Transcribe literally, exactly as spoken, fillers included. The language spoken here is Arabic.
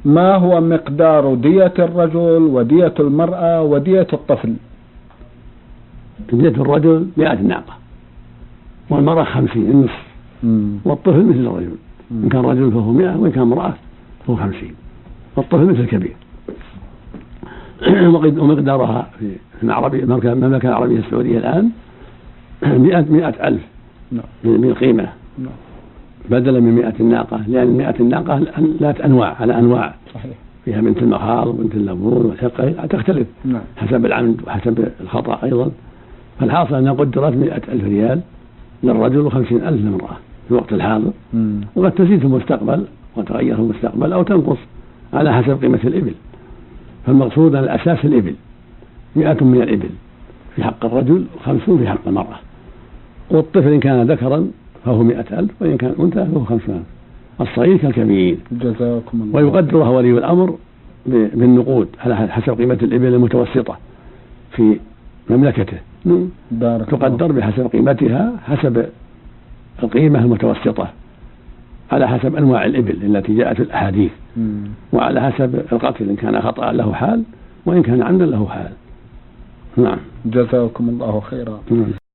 ما هو مقدار دية الرجل ودية المرأة ودية الطفل؟ دية الرجل مئة ناقة، والمرأة خمسين النصف، والطفل مثل الرجل، إن كان رجل فهو مئة وإن كان امرأة فهو خمسين، والطفل مثل الكبير. ومقدارها في المملكة العربية السعودية الآن مئة مئة ألف من القيمة بدلا من مئة الناقة، لأن مئة الناقة لا أنواع على أنواع، فيها بنت المخاض وبنت اللبون والحقة تختلف حسب العمد وحسب الخطأ أيضا. فالحاصل أنها قدرت مئة ألف ريال للرجل وخمسين ألف للمرأة في الوقت الحاضر، وقد تزيد في المستقبل وتغير في المستقبل أو تنقص على حسب قيمة الإبل. فالمقصود أن الأساس الإبل، مئة من الإبل في حق الرجل وخمسون في حق المرأة، والطفل إن كان ذكرا فهو مئة ألف وإن كان أنثى فهو خمسون ألف، الصغير كالكبير. جزاكم الله. ويقدرها ولي الأمر بالنقود على حسب قيمة الإبل المتوسطة في مملكته، تقدر بحسب قيمتها حسب القيمة المتوسطة على حسب أنواع الإبل التي جاءت في الأحاديث، وعلى حسب القتل إن كان خطأ له حال وإن كان عمدا له حال. نعم. جزاكم الله خيرا.